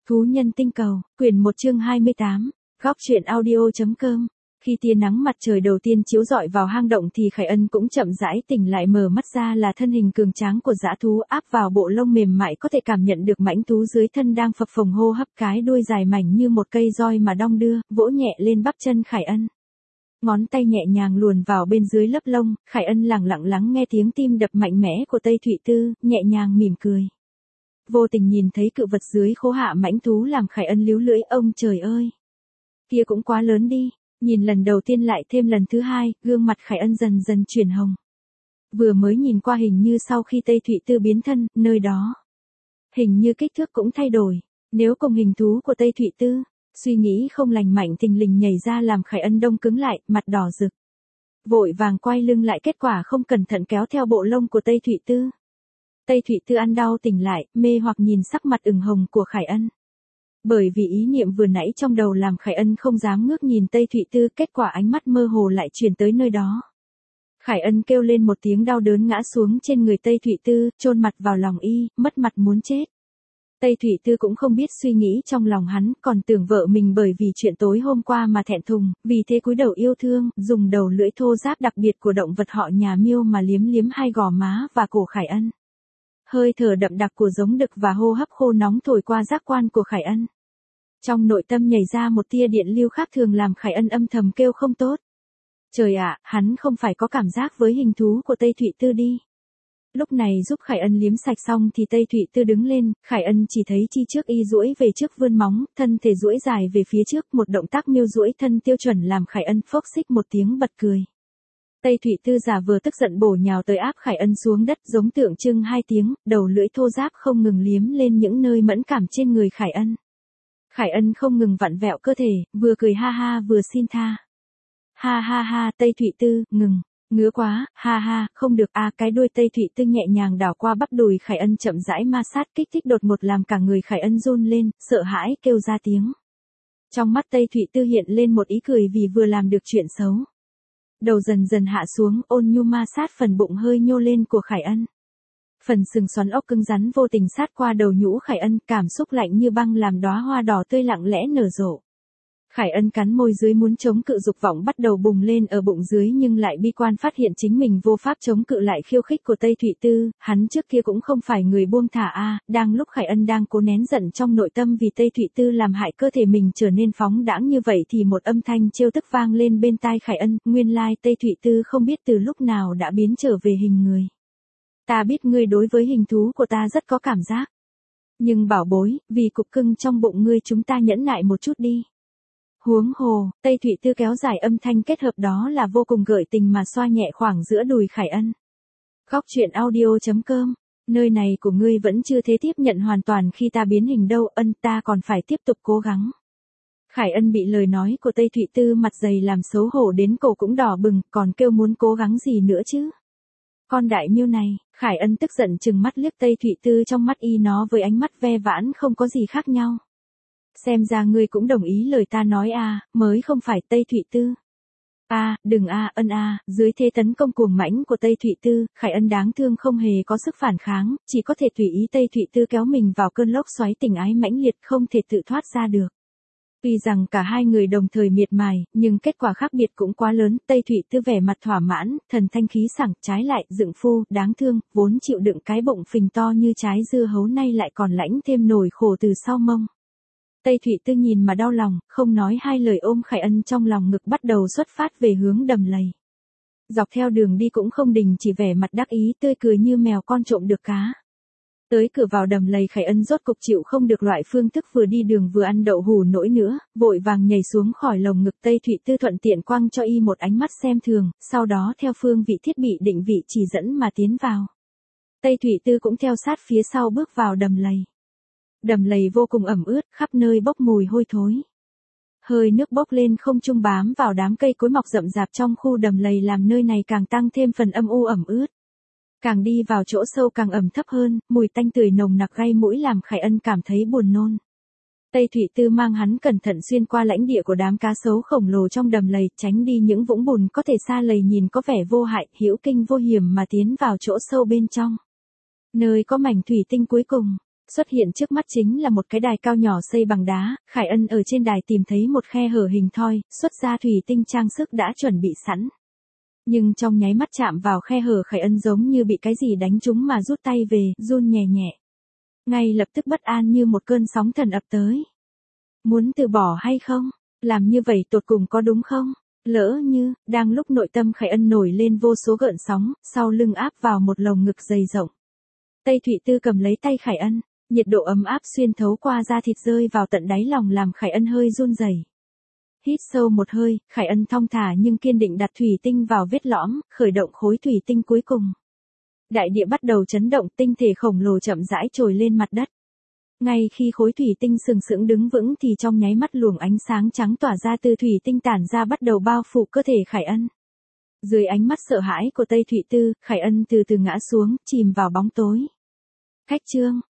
Thú nhân tinh cầu, quyển 1 chương 28, góc truyện audio.com. Khi tia nắng mặt trời đầu tiên chiếu rọi vào hang động thì Khải Ân cũng chậm rãi tỉnh lại, mở mắt ra là thân hình cường tráng của dã thú, áp vào bộ lông mềm mại có thể cảm nhận được mãnh thú dưới thân đang phập phồng hô hấp, cái đuôi dài mảnh như một cây roi mà đong đưa, vỗ nhẹ lên bắp chân Khải Ân. Ngón tay nhẹ nhàng luồn vào bên dưới lớp lông, Khải Ân lặng lặng lắng nghe tiếng tim đập mạnh mẽ của Tây Thụy Tư, nhẹ nhàng mỉm cười. Vô tình nhìn thấy cự vật dưới khố hạ mãnh thú làm Khải Ân líu lưỡi, ông trời ơi! Kia cũng quá lớn đi, nhìn lần đầu tiên lại thêm lần thứ hai, gương mặt Khải Ân dần dần chuyển hồng. Vừa mới nhìn qua hình như sau khi Tây Thụy Tư biến thân, nơi đó. Hình như kích thước cũng thay đổi, nếu cùng hình thú của Tây Thụy Tư, suy nghĩ không lành mạnh thình lình nhảy ra làm Khải Ân đông cứng lại, mặt đỏ rực. Vội vàng quay lưng lại, kết quả không cẩn thận kéo theo bộ lông của Tây Thụy Tư. Tây Thụy Tư ăn đau tỉnh lại, mê hoặc nhìn sắc mặt ửng hồng của Khải Ân. Bởi vì ý niệm vừa nãy trong đầu làm Khải Ân không dám ngước nhìn Tây Thụy Tư, kết quả ánh mắt mơ hồ lại chuyển tới nơi đó. Khải Ân kêu lên một tiếng đau đớn, ngã xuống trên người Tây Thụy Tư, chôn mặt vào lòng y, mất mặt muốn chết. Tây Thụy Tư cũng không biết suy nghĩ trong lòng hắn, còn tưởng vợ mình bởi vì chuyện tối hôm qua mà thẹn thùng, vì thế cúi đầu yêu thương, dùng đầu lưỡi thô ráp đặc biệt của động vật họ nhà Miêu mà liếm liếm hai gò má và cổ Khải Ân. Hơi thở đậm đặc của giống đực và hô hấp khô nóng thổi qua giác quan của Khải Ân. Trong nội tâm nhảy ra một tia điện lưu khác thường làm Khải Ân âm thầm kêu không tốt. Trời ạ, hắn không phải có cảm giác với hình thú của Tây Thụy Tư đi. Lúc này giúp Khải Ân liếm sạch xong thì Tây Thụy Tư đứng lên, Khải Ân chỉ thấy chi trước y duỗi về trước vươn móng, thân thể duỗi dài về phía trước, một động tác miêu duỗi thân tiêu chuẩn làm Khải Ân phốc xích một tiếng bật cười. Tây Thụy Tư giả vừa tức giận bổ nhào tới áp Khải Ân xuống đất, giống tượng trưng hai tiếng, đầu lưỡi thô ráp không ngừng liếm lên những nơi mẫn cảm trên người Khải Ân. Khải Ân không ngừng vặn vẹo cơ thể, vừa cười ha ha vừa xin tha. Ha ha ha, Tây Thụy Tư, ngừng, ngứa quá, ha ha, không được a. Cái đuôi Tây Thụy Tư nhẹ nhàng đảo qua bắp đùi Khải Ân, chậm rãi ma sát, kích thích đột ngột làm cả người Khải Ân run lên, sợ hãi kêu ra tiếng. Trong mắt Tây Thụy Tư hiện lên một ý cười vì vừa làm được chuyện xấu. Đầu dần dần hạ xuống, ôn nhu ma sát phần bụng hơi nhô lên của Khải Ân. Phần sừng xoắn ốc cứng rắn vô tình sát qua đầu nhũ Khải Ân, cảm xúc lạnh như băng làm đóa hoa đỏ tươi lặng lẽ nở rộ. Khải Ân cắn môi dưới muốn chống cự, dục vọng bắt đầu bùng lên ở bụng dưới nhưng lại bi quan phát hiện chính mình vô pháp chống cự lại khiêu khích của Tây Thụy Tư, hắn trước kia cũng không phải người buông thả a. Đang lúc Khải Ân đang cố nén giận trong nội tâm vì Tây Thụy Tư làm hại cơ thể mình trở nên phóng đãng như vậy thì một âm thanh trêu tức vang lên bên tai Khải Ân, nguyên lai Tây Thụy Tư không biết từ lúc nào đã biến trở về hình người. Ta biết ngươi đối với hình thú của ta rất có cảm giác. Nhưng bảo bối, vì cục cưng trong bụng ngươi chúng ta nhẫn nại một chút đi. Huống hồ, Tây Thụy Tư kéo dài âm thanh kết hợp đó là vô cùng gợi tình mà xoa nhẹ khoảng giữa đùi Khải Ân. Góc truyện audio.com, nơi này của ngươi vẫn chưa thế tiếp nhận hoàn toàn khi ta biến hình đâu, Ân, ta còn phải tiếp tục cố gắng. Khải Ân bị lời nói của Tây Thụy Tư mặt dày làm xấu hổ đến cổ cũng đỏ bừng, còn kêu muốn cố gắng gì nữa chứ. Con đại miêu này, Khải Ân tức giận trừng mắt liếc Tây Thụy Tư, trong mắt y nó với ánh mắt ve vãn không có gì khác nhau. Xem ra ngươi cũng đồng ý lời ta nói a, mới không phải Tây Thụy Tư. Đừng Ân dưới thế tấn công cuồng mãnh của Tây Thụy Tư, Khải Ân đáng thương không hề có sức phản kháng, chỉ có thể tùy ý Tây Thụy Tư kéo mình vào cơn lốc xoáy tình ái mãnh liệt không thể tự thoát ra được. Tuy rằng cả hai người đồng thời miệt mài, nhưng kết quả khác biệt cũng quá lớn, Tây Thụy Tư vẻ mặt thỏa mãn, thần thanh khí sảng, trái lại, dựng phu, đáng thương, vốn chịu đựng cái bụng phình to như trái dưa hấu nay lại còn lãnh thêm nỗi khổ từ sau mông. Tây Thụy Tư nhìn mà đau lòng, không nói hai lời ôm Khải Ân trong lòng ngực bắt đầu xuất phát về hướng đầm lầy. Dọc theo đường đi cũng không đình chỉ vẻ mặt đắc ý tươi cười như mèo con trộm được cá. Tới cửa vào đầm lầy Khải Ân rốt cục chịu không được loại phương thức vừa đi đường vừa ăn đậu hủ nổi nữa, vội vàng nhảy xuống khỏi lồng ngực Tây Thụy Tư, thuận tiện quăng cho y một ánh mắt xem thường, sau đó theo phương vị thiết bị định vị chỉ dẫn mà tiến vào. Tây Thụy Tư cũng theo sát phía sau bước vào đầm lầy. Đầm lầy vô cùng ẩm ướt, khắp nơi bốc mùi hôi thối. Hơi nước bốc lên không trung bám vào đám cây cối mọc rậm rạp trong khu đầm lầy làm nơi này càng tăng thêm phần âm u ẩm ướt. Càng đi vào chỗ sâu càng ẩm thấp hơn, mùi tanh tưởi nồng nặc gây mũi làm Khải Ân cảm thấy buồn nôn. Tây Thụy Tư mang hắn cẩn thận xuyên qua lãnh địa của đám cá sấu khổng lồ trong đầm lầy, tránh đi những vũng bùn có thể sa lầy nhìn có vẻ vô hại, hữu kinh vô hiểm mà tiến vào chỗ sâu bên trong. Nơi có mảnh thủy tinh cuối cùng. Xuất hiện trước mắt chính là một cái đài cao nhỏ xây bằng đá, Khải Ân ở trên đài tìm thấy một khe hở hình thoi, xuất ra thủy tinh trang sức đã chuẩn bị sẵn. Nhưng trong nháy mắt chạm vào khe hở Khải Ân giống như bị cái gì đánh trúng mà rút tay về, run nhẹ nhẹ. Ngay lập tức bất an như một cơn sóng thần ập tới. Muốn từ bỏ hay không? Làm như vậy tột cùng có đúng không? Lỡ như, đang lúc nội tâm Khải Ân nổi lên vô số gợn sóng, sau lưng áp vào một lồng ngực dày rộng. Tây Thụy Tư cầm lấy tay Khải Ân, nhiệt độ ấm áp xuyên thấu qua da thịt rơi vào tận đáy lòng làm Khải Ân hơi run rẩy. Hít sâu một hơi, Khải Ân thong thả nhưng kiên định đặt thủy tinh vào vết lõm, khởi động khối thủy tinh cuối cùng. Đại địa bắt đầu chấn động, tinh thể khổng lồ chậm rãi trồi lên mặt đất. Ngay khi khối thủy tinh sừng sững đứng vững thì trong nháy mắt luồng ánh sáng trắng tỏa ra từ thủy tinh tản ra bắt đầu bao phủ cơ thể Khải Ân. Dưới ánh mắt sợ hãi của Tây Thụy Tư, Khải Ân từ từ ngã xuống, chìm vào bóng tối. Khách trương,